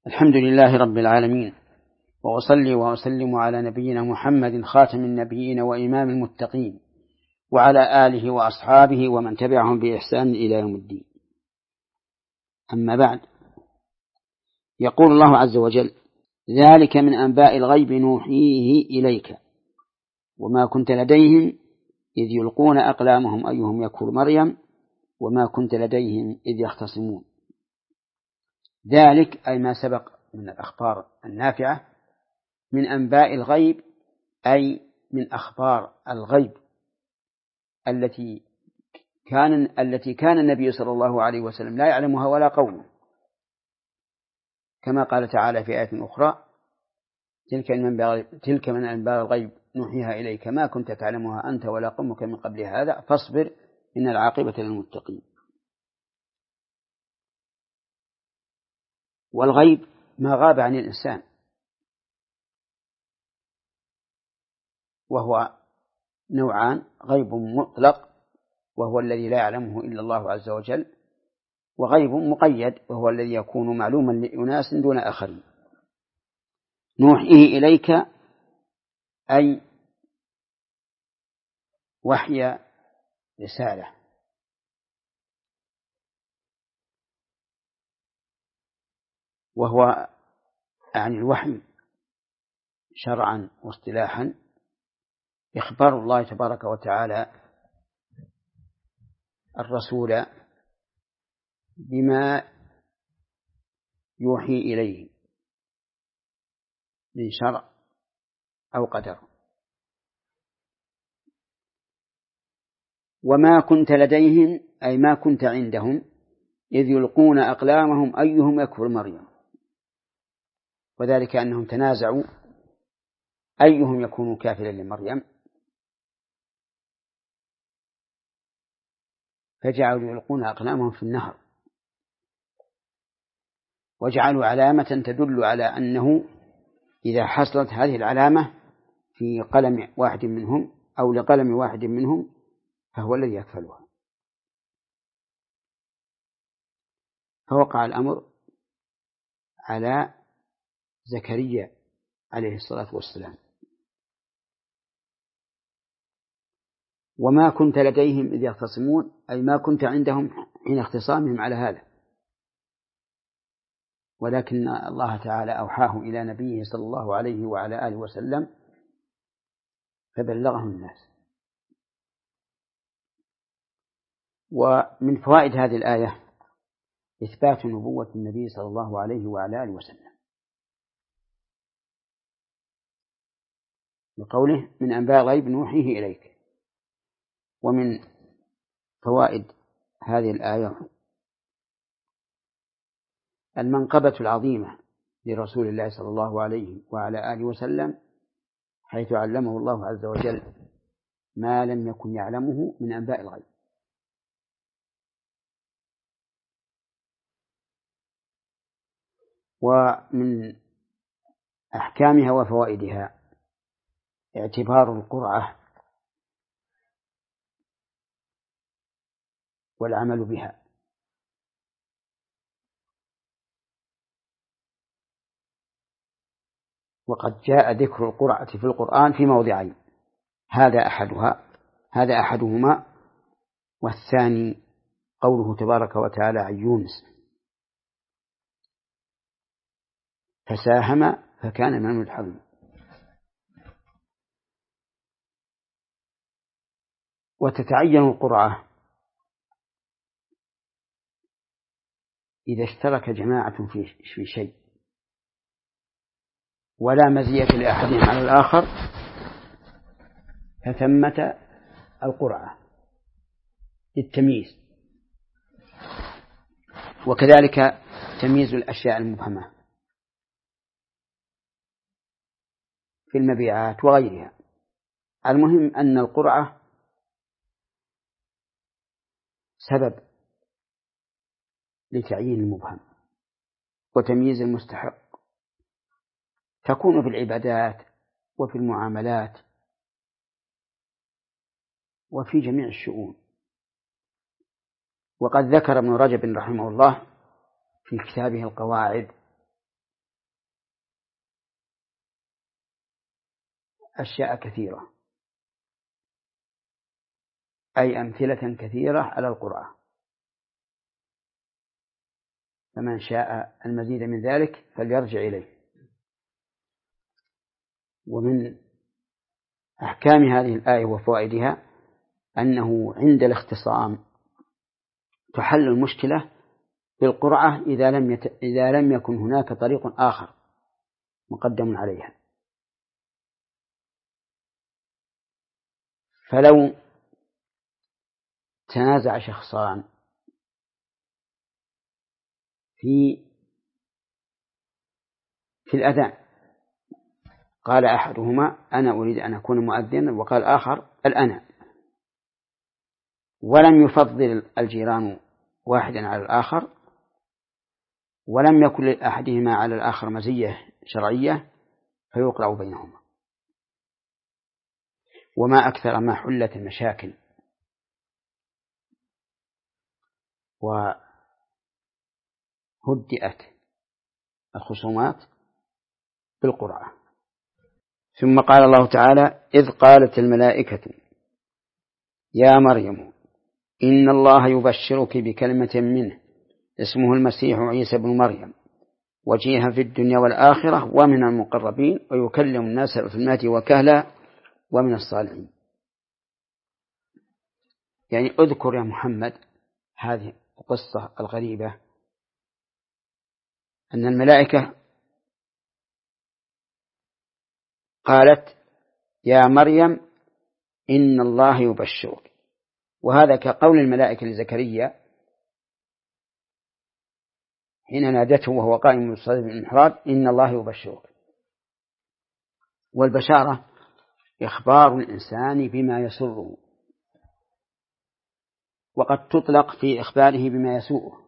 الحمد لله رب العالمين، وأصلي وأسلم على نبينا محمد خاتم النبيين وإمام المتقين، وعلى آله وأصحابه ومن تبعهم بإحسان إلى يوم الدين. أما بعد، يقول الله عز وجل: ذلك من أنباء الغيب نوحيه إليك وما كنت لديهم إذ يلقون أقلامهم أيهم يكفر مريم وما كنت لديهم إذ يختصمون. ذلك أي ما سبق من الأخبار النافعة من أنباء الغيب، أي من أخبار الغيب التي كان النبي صلى الله عليه وسلم لا يعلمها ولا قومه، كما قال تعالى في آية أخرى: تلك من أنباء الغيب نوحيها إليك ما كنت تعلمها أنت ولا قومك من قبل هذا فاصبر إن العاقبة للمتقين. والغيب ما غاب عن الإنسان، وهو نوعان: غيب مطلق وهو الذي لا يعلمه إلا الله عز وجل، وغيب مقيد وهو الذي يكون معلوما لأناس دون آخرين. نوحيه إليك أي وحي رسالة، وهو عن الوحي شرعا واصطلاحا إخبار الله تبارك وتعالى الرسول بما يوحي إليه من شرع أو قدر. وما كنت لديهم أي ما كنت عندهم إذ يلقون أقلامهم أيهم يكفر مريم، وذلك أنهم تنازعوا أيهم يكون كافرا لمريم، فجعلوا يلقون أقلامهم في النهر، وجعلوا علامة تدل على أنه إذا حصلت هذه العلامة في قلم واحد منهم أو لقلم واحد منهم فهو الذي يكفلها. فوقع الأمر على زكريا عليه الصلاة والسلام. وما كنت لديهم إذ يختصمون أي ما كنت عندهم حين اختصامهم على هذا، ولكن الله تعالى أوحاه إلى نبيه صلى الله عليه وعلى آله وسلم فبلغه الناس. ومن فوائد هذه الآية إثبات نبوة النبي صلى الله عليه وعلى آله وسلم، بقوله من أنباء الغيب نوحيه إليك. ومن فوائد هذه الآية المنقبة العظيمة لرسول الله صلى الله عليه وعلى آله وسلم، حيث علمه الله عز وجل ما لم يكن يعلمه من أنباء الغيب. ومن أحكامها وفوائدها اعتبار القرعة والعمل بها. وقد جاء ذكر القرعة في القرآن في موضعين، هذا أحدهما، والثاني قوله تبارك وتعالى عن يونس: فساهم فكان من المدحضين. وتتعين القرعة إذا اشترك جماعة في شيء ولا مزية لأحدهم على الآخر فثمة القرعة للتمييز، وكذلك تمييز الأشياء المبهمة في المبيعات وغيرها. المهم أن القرعة سبب لتعيين المبهم وتمييز المستحق، تكون في العبادات وفي المعاملات وفي جميع الشؤون. وقد ذكر ابن رجب رحمه الله في كتابه القواعد أشياء كثيرة، أي أمثلة كثيرة على القرآن، فمن شاء المزيد من ذلك فليرجع إليه. ومن أحكام هذه الآية وفوائدها أنه عند الاختصام تحل المشكلة بالقرعة إذا لم يكن هناك طريق آخر مقدم عليها. فلو تنازع شخصان في الأذان، قال أحدهما أنا أريد أن أكون مؤذنا، وقال آخر الأنا، ولم يفضل الجيران واحدا على الآخر، ولم يكن لأحدهما على الآخر مزية شرعية، فيقرأ بينهما. وما أكثر ما حلت المشاكل وهدئت الخصومات بالقرعة. ثم قال الله تعالى: إذ قالت الملائكة يا مريم إن الله يبشرك بكلمة منه اسمه المسيح عيسى بن مريم وجيها في الدنيا والآخرة ومن المقربين ويكلم الناس في المهد وكهلا ومن الصالحين. يعني اذكر يا محمد هذه القصة الغريبة، أن الملائكة قالت يا مريم إن الله يبشرك، وهذا كقول الملائكة لزكريا حين نادته وهو قائم يصلي بالمحراب إن الله يبشرك. والبشارة إخبار الإنسان بما يسره، وقد تطلق في إخباره بما يسوءه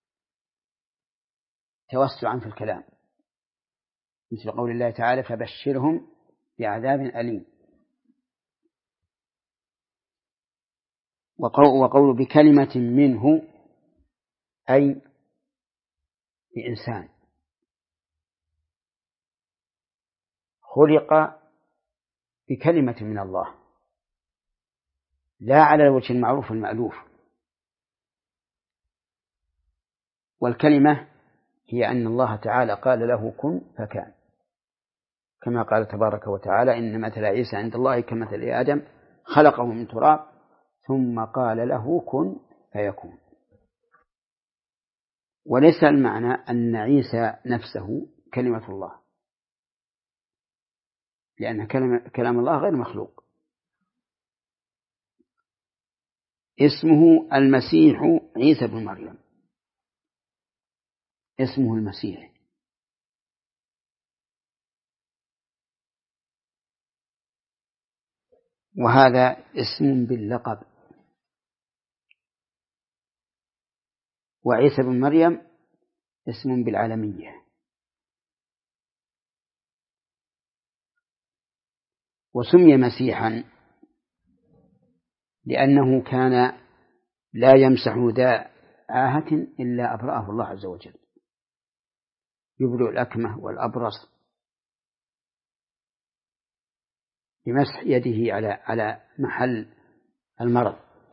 توسعا في الكلام، مثل قول الله تعالى فبشرهم بعذاب أليم، وقول بكلمة منه أي بإنسان خلق بكلمة من الله، لا على الوجه المعروف المألوف. والكلمة هي أن الله تعالى قال له كن فكان، كما قال تبارك وتعالى إن مثل عيسى عند الله كمثل آدم خلقه من تراب ثم قال له كن فيكون. وليس المعنى أن عيسى نفسه كلمة الله، لأن كلام الله غير مخلوق. اسمه المسيح عيسى بن مريم، اسمه المسيح، وهذا اسم باللقب، وعيسى بن مريم اسم بالعالمية. وسمي مسيحا لأنه كان لا يمسح ذا عاهة إلا أبرأه الله عز وجل، يبرئ الأكمه والأبرص بمسح يده على محل المرض.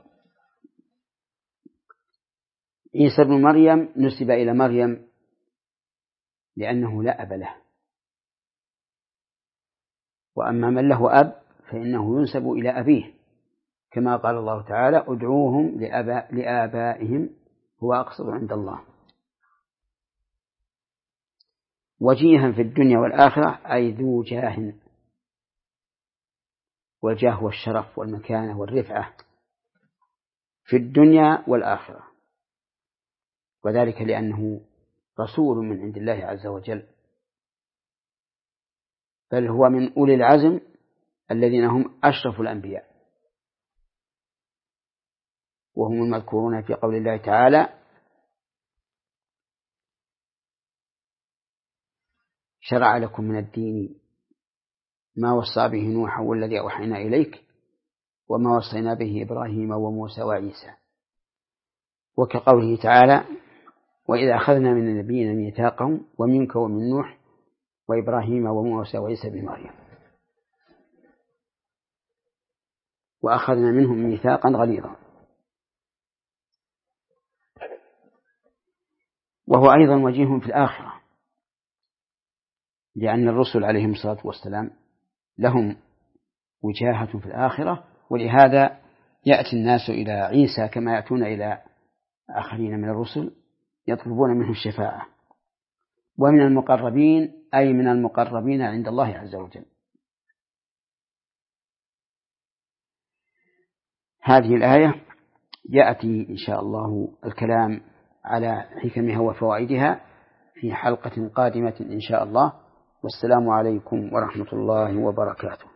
عيسى بن مريم نسب إلى مريم لأنه لا أب له، وأما من له أب فإنه ينسب إلى أبيه، كما قال الله تعالى ادعوهم لآبائهم هو أقسط عند الله. وجيها في الدنيا والآخرة أي ذو جاه، والجاه هو الشرف والمكانة والرفعة في الدنيا والآخرة، وذلك لأنه رسول من عند الله عز وجل، بل هو من أولي العزم الذين هم أشرف الأنبياء، وهم المذكورون في قول الله تعالى شرع لكم من الدين ما وصى به نوحا والذي أوحينا إليك وما وصينا به إبراهيم وموسى وعيسى. وكقوله تعالى وإذا أخذنا من النبيين ميثاقهم ومنك ومن نوح وإبراهيم وموسى وعيسى بن مريم. وأخذنا منهم ميثاقا غليظا. وهو أيضا وجيه في الآخرة، لأن الرسل عليهم الصلاة والسلام لهم وجاهة في الآخرة، ولهذا يأتي الناس إلى عيسى كما يأتون إلى آخرين من الرسل يطلبون منه الشفاعة. ومن المقربين أي من المقربين عند الله عز وجل. هذه الآية يأتي إن شاء الله الكلام على حكمها وفوائدها في حلقة قادمة إن شاء الله. والسلام عليكم ورحمة الله وبركاته.